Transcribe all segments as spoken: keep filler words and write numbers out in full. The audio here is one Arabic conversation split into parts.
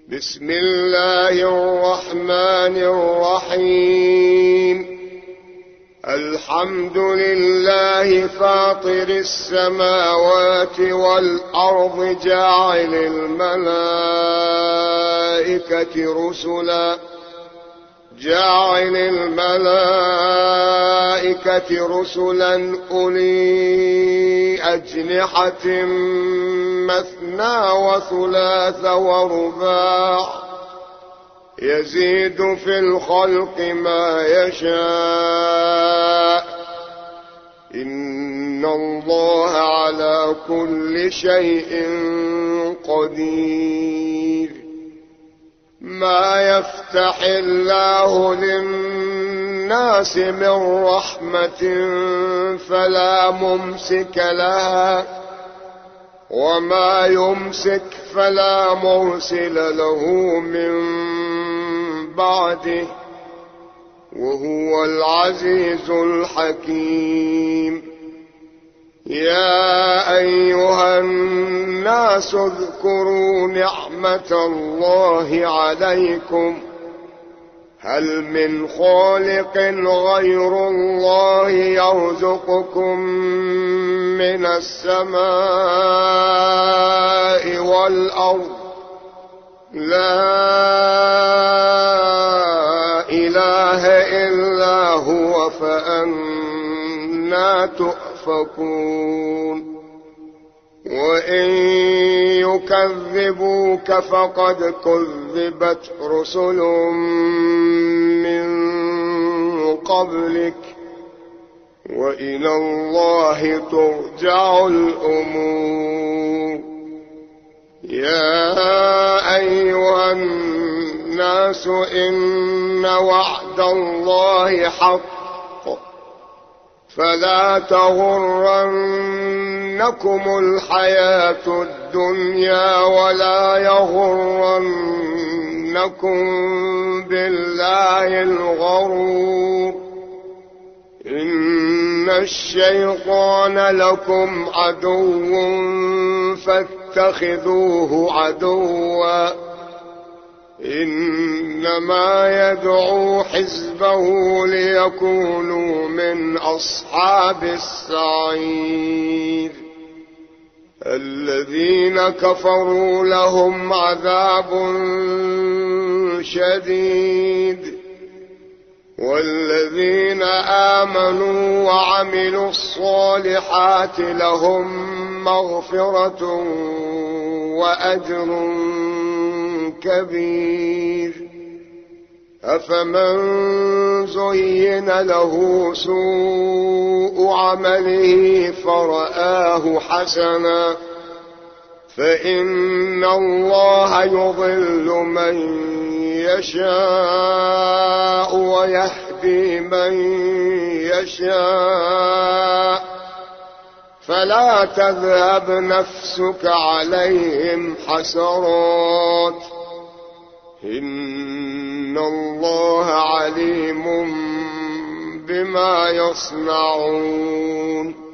بسم الله الرحمن الرحيم. الحمد لله فاطر السماوات والأرض جاعل الملائكة رسلا جاعل الملائكة رسلا أولي أجنحة مثنى وثلاث ورباع يزيد في الخلق ما يشاء إن الله على كل شيء قدير. ما يفتح الله للناس من رحمة فلا ممسك لها وما يمسك فلا مرسل له من بعده وهو العزيز الحكيم. يا أيها الناس اذكروا نعمة الله عليكم هل من خالق غير الله يرزقكم من السماء والأرض لا إله إلا هو فأنى تؤفكون. وإن يكذبوك فقد كذبت رسل من قبلك وإلى الله ترجع الأمور. يا أيها الناس إن وعد الله حق فلا تغرنكم الحياة الدنيا ولا يغرنكم بالله الغرور. إن الشيطان لكم عدو فاتخذوه عدوا إنما يدعو حزبه ليكونوا من أصحاب السعير. الذين كفروا لهم عذاب شديد والذين آمنوا وعملوا الصالحات لهم مغفرة وأجر كبير. أفمن زين له سوء عمله فرآه حسنا فإن الله يضل من يشاء ويهدي من يشاء فلا تذهب نفسك عليهم حسرات إن الله عليم بما يصنعون.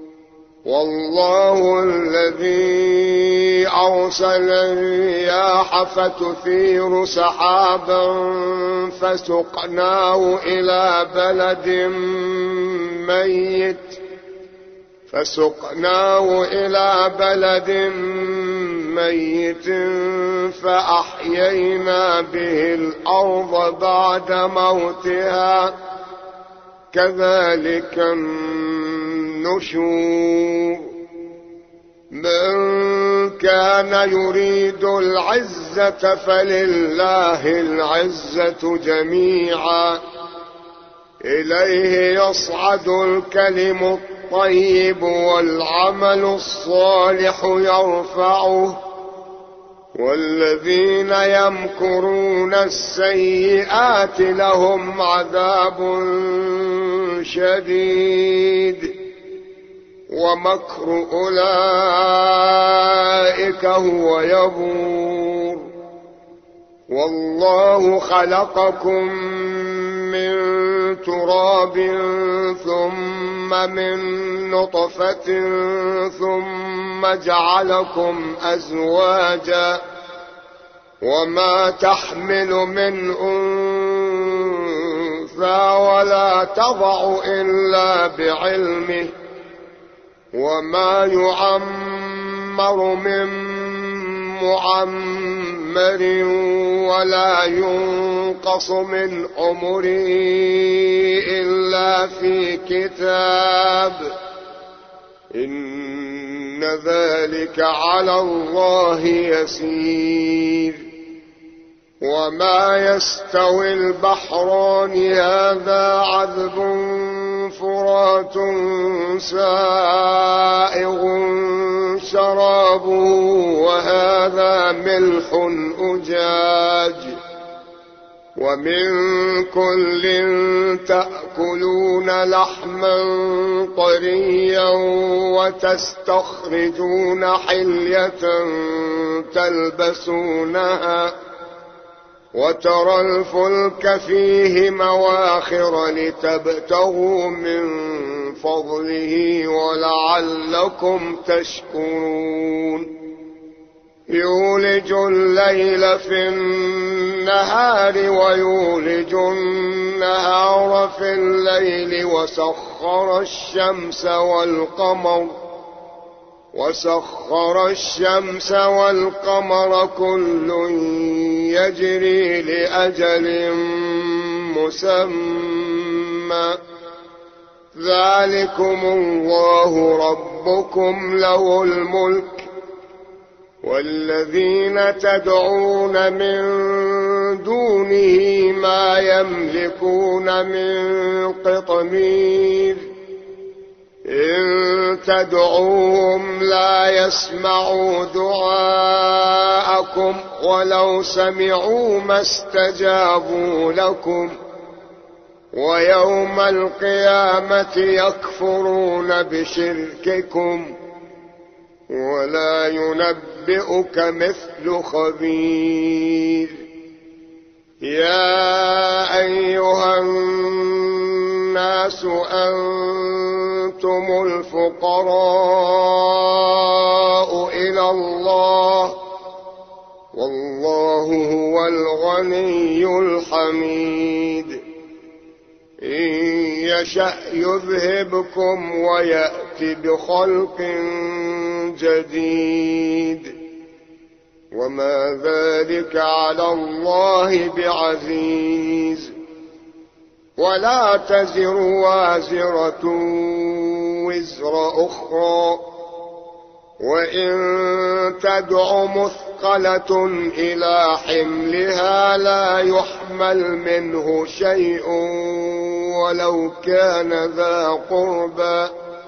والله الذي أرسل الرياح فتثير سحابا فسقناه إلى بلد ميت فسقناه إلى بلد ميت فأحيينا به الأرض بعد موتها كذلك النشور. من كان يريد العزة فلله العزة جميعا إليه يصعد الكلم الطيب والعمل الصالح يرفعه والذين يمكرون السيئات لهم عذاب شديد ومكر أولئك هو يبور. والله خلقكم من تراب ثم من نطفة ثم جعلكم أزواجا وما تحمل من أنثى ولا تضع إلا بعلمه وما يعمر من معمر ولا ينقص من عمره إلا في كتاب إن ذلك على الله يسير. وما يستوي البحران هذا عذب فرات سائغ شرابه وهذا ملح أجاج ومن كل تأكلون لحما طريا وتستخرجون حلية تلبسونها وترى الفلك فيه مواخر لتبتغوا من فضله ولعلكم تشكرون. يولج الليل في النهار ويولج النهار في الليل وسخر الشمس والقمر وسخر الشمس والقمر كل يجري لأجل مسمى ذلكم الله ربكم له الملك والذين تدعون من دونه ما يملكون من قطمير إن تدعوهم لا يسمعوا دعاءكم ولو سمعوا ما استجابوا لكم ويوم القيامة يكفرون بشرككم ولا ينبئك مثل خبير. يا أيها الناس أنتم الفقراء إلى الله والله هو الغني الحميد. إن يشأ يذهبكم ويأتي بخلق جديد وما ذلك على الله بعزيز. ولا تزر وازرة وزر أخرى وإن تدع مثقلة إلى حملها لا يحمل منه شيء ولو كان ذا قربى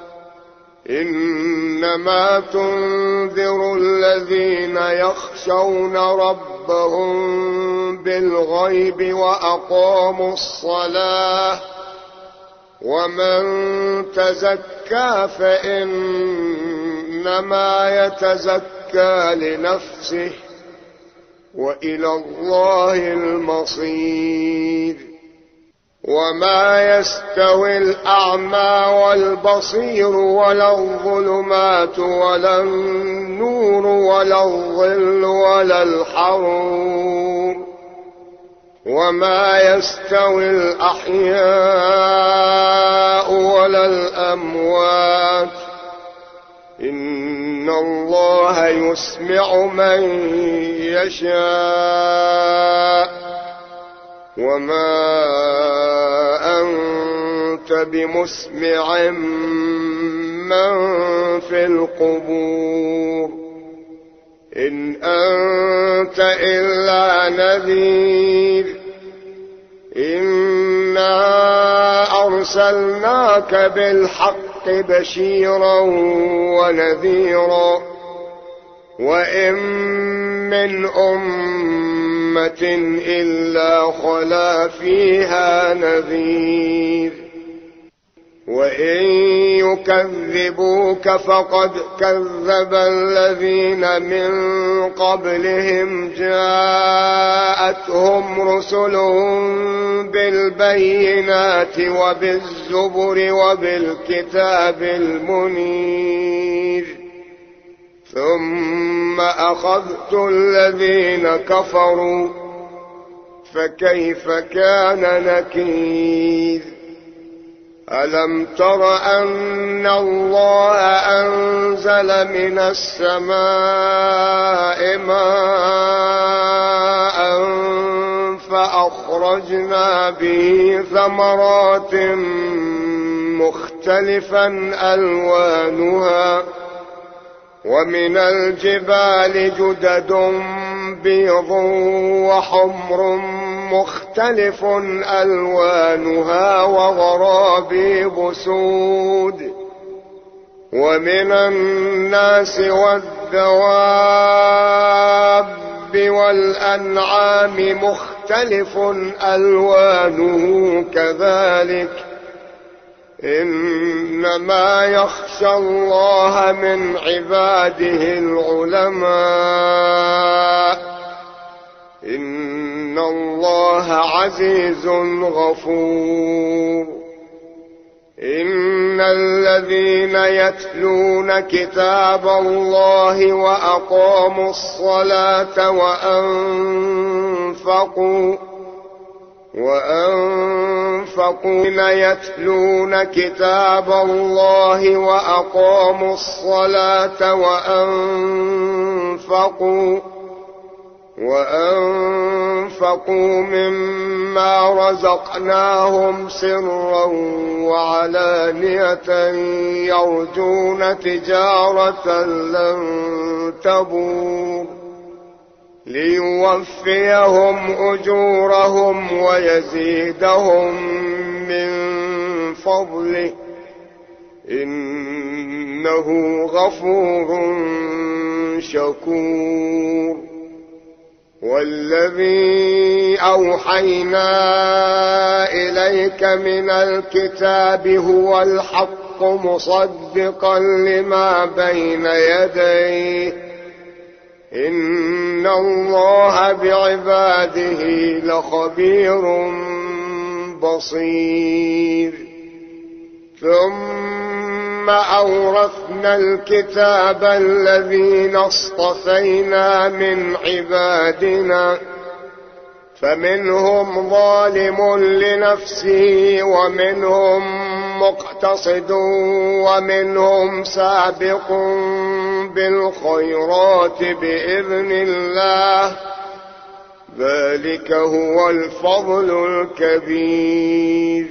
إنما تنذر الذين يخشون ربهم بالغيب وأقاموا الصلاة ومن تزكى فإنما يتزكى لنفسه وإلى الله المصير. وما يستوي الأعمى والبصير ولا الظلمات ولا النور ولا الظل ولا الحرور وما يستوي الأحياء ولا الأموات إن الله يسمع من يشاء وما أنت بمسمع من في القبور إن أنت إلا نذير إنا أرسلناك بالحق بشيرا ونذيرا وإن من أمة إلا خلا فيها نذير وإن يكذبوك فقد كذب الذين من قبلهم جاءتهم رسلهم بالبينات وبالزبر وبالكتاب المنير ثم أخذت الذين كفروا فكيف كان نكير ألم تر أن الله أنزل من السماء ماء فأخرجنا به ثمرات مختلفا ألوانها ومن الجبال جدد بيض وحمر مختلف ألوانها وغرابيب سود ومن الناس والدواب والأنعام مختلف ألوانه كذلك إنما يخشى الله من عباده العلماء إن الله عزيز غفور إن الذين يتلون كتاب الله وأقاموا الصلاة وأنفقوا وأنفقوا يتلون كتاب الله وأقاموا الصلاة وأنفقوا وأنفقوا مما رزقناهم سرا وعلانية يرجون تجارة لن تبور ليوفيهم أجورهم ويزيدهم من فضله إنه غفور شكور والذي أوحينا إليك من الكتاب هو الحق مصدقا لما بين يديه إن الله بعباده لخبير بصير ثم أورثنا الكتاب الذين اصطفينا من عبادنا فمنهم ظالم لنفسه ومنهم مقتصد ومنهم سابق بالخيرات بإذن الله ذلك هو الفضل الكبير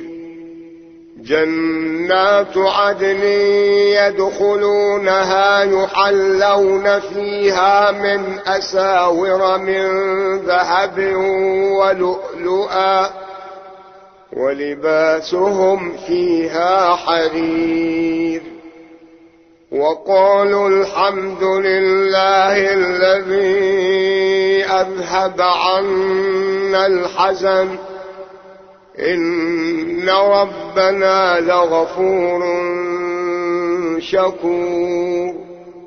جنات عدن يدخلونها يحلون فيها من أساور من ذهب ولؤلؤا ولباسهم فيها حرير وقالوا الحمد لله الذي أذهب عنا الحزن إن ربنا لغفور شكور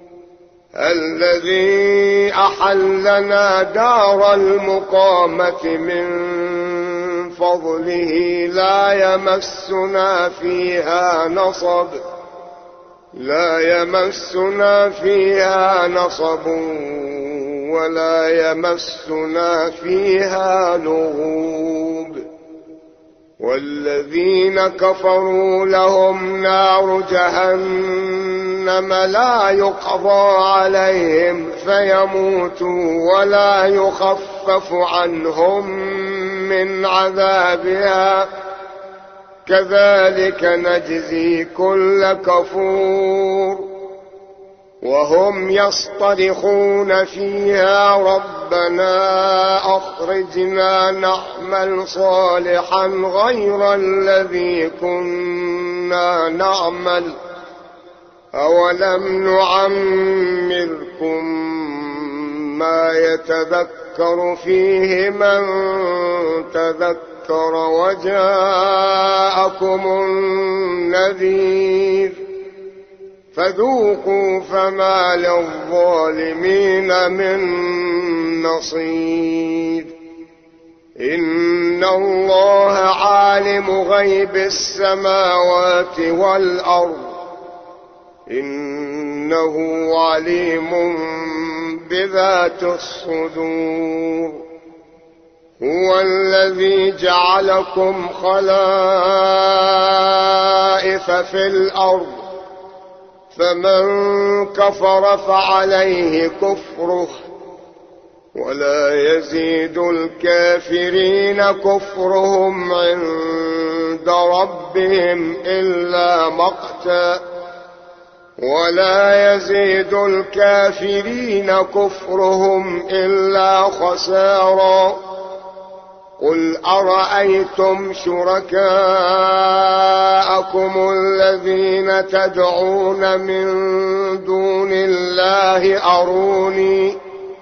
الذي أحلنا دار المقامة من فضله لا يمسنا فيها نصب لا يمسنا فيها نصب ولا يمسنا فيها لغوب والذين كفروا لهم نار جهنم لا يقضى عليهم فيموتوا ولا يخفف عنهم من عذابها كذلك نجزي كل كفور وهم يصطرخون فيها ربنا أخرجنا نعمل صالحا غير الذي كنا نعمل أولم نعمركم ما يتذكر فيه من تذكر وجاءكم النذير فذوقوا فما للظالمين من نصير إن الله عالم غيب السماوات والأرض إن إنه عليم بذات الصدور. هو الذي جعلكم خلائف في الأرض، فمن كفر فعليه كفره، ولا يزيد الكافرين كفرهم عند ربهم إلا مقتا، ولا يزيد الكافرين كفرهم إلا خسارا. قل أرأيتم شركاءكم الذين تدعون من دون الله أروني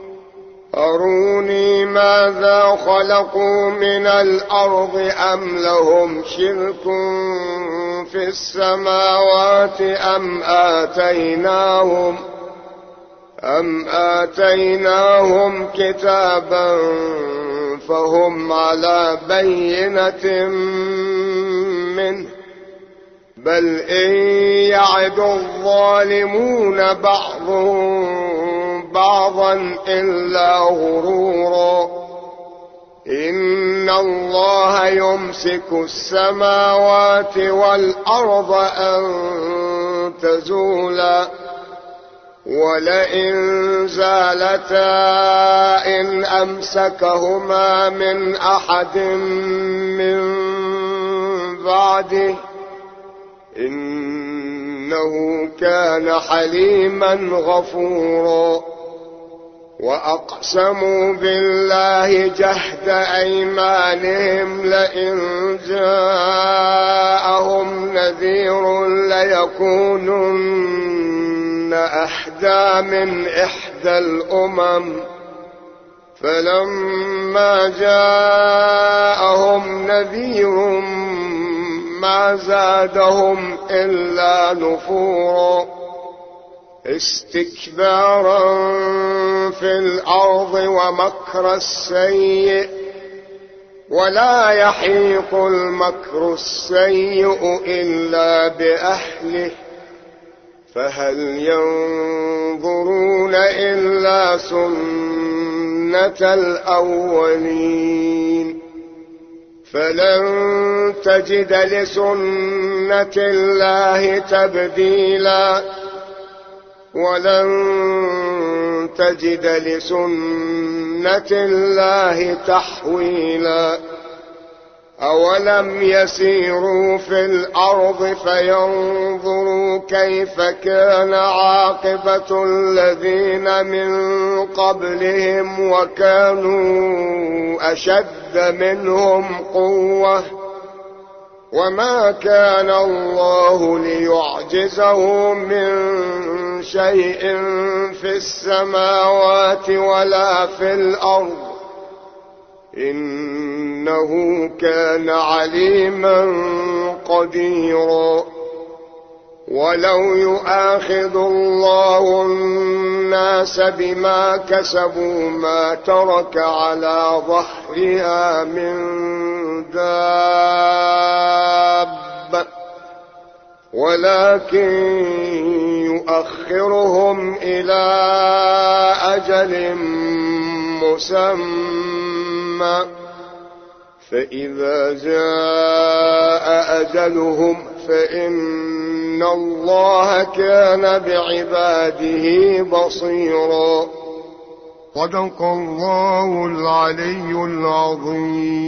أروني ماذا خلقوا من الأرض أم لهم شرك في السماوات أم آتيناهم أم آتيناهم كتابا فهم على بينة منه، بل إن يعد الظالمون بعضهم بعضا إلا غرورا. إن الله يمسك السماوات والأرض أن تزولا، ولئن زالتا إن أمسكهما من أحد من بعده، إنه كان حليما غفورا. وأقسموا بالله جهد أيمانهم لئن جاءهم نذير ليكونن أحدى من إحدى الأمم، فلما جاءهم نذير ما زادهم إلا نفورا، استكبارا في الأرض ومكر السيء، ولا يحيق المكر السيء إلا بأهله، فهل ينظرون إلا سنة الأولين، فلن تجد لسنة الله تبديلا، ولن تجد لسنة الله تحويلا. أولم يسيروا في الأرض فينظروا كيف كان عاقبة الذين من قبلهم وكانوا أشد منهم قوة، وما كان الله ليعجزه من شيء في السماوات ولا في الأرض، إنه كان عليما قديرا. ولو يؤاخذ الله الناس بما كسبوا ما ترك على ظهرها من دابة، ولكن يؤخرهم إلى أجل مسمى، فإذا جاء أجلهم فإن الله كان بعباده بصيرا. صدق الله العلي العظيم.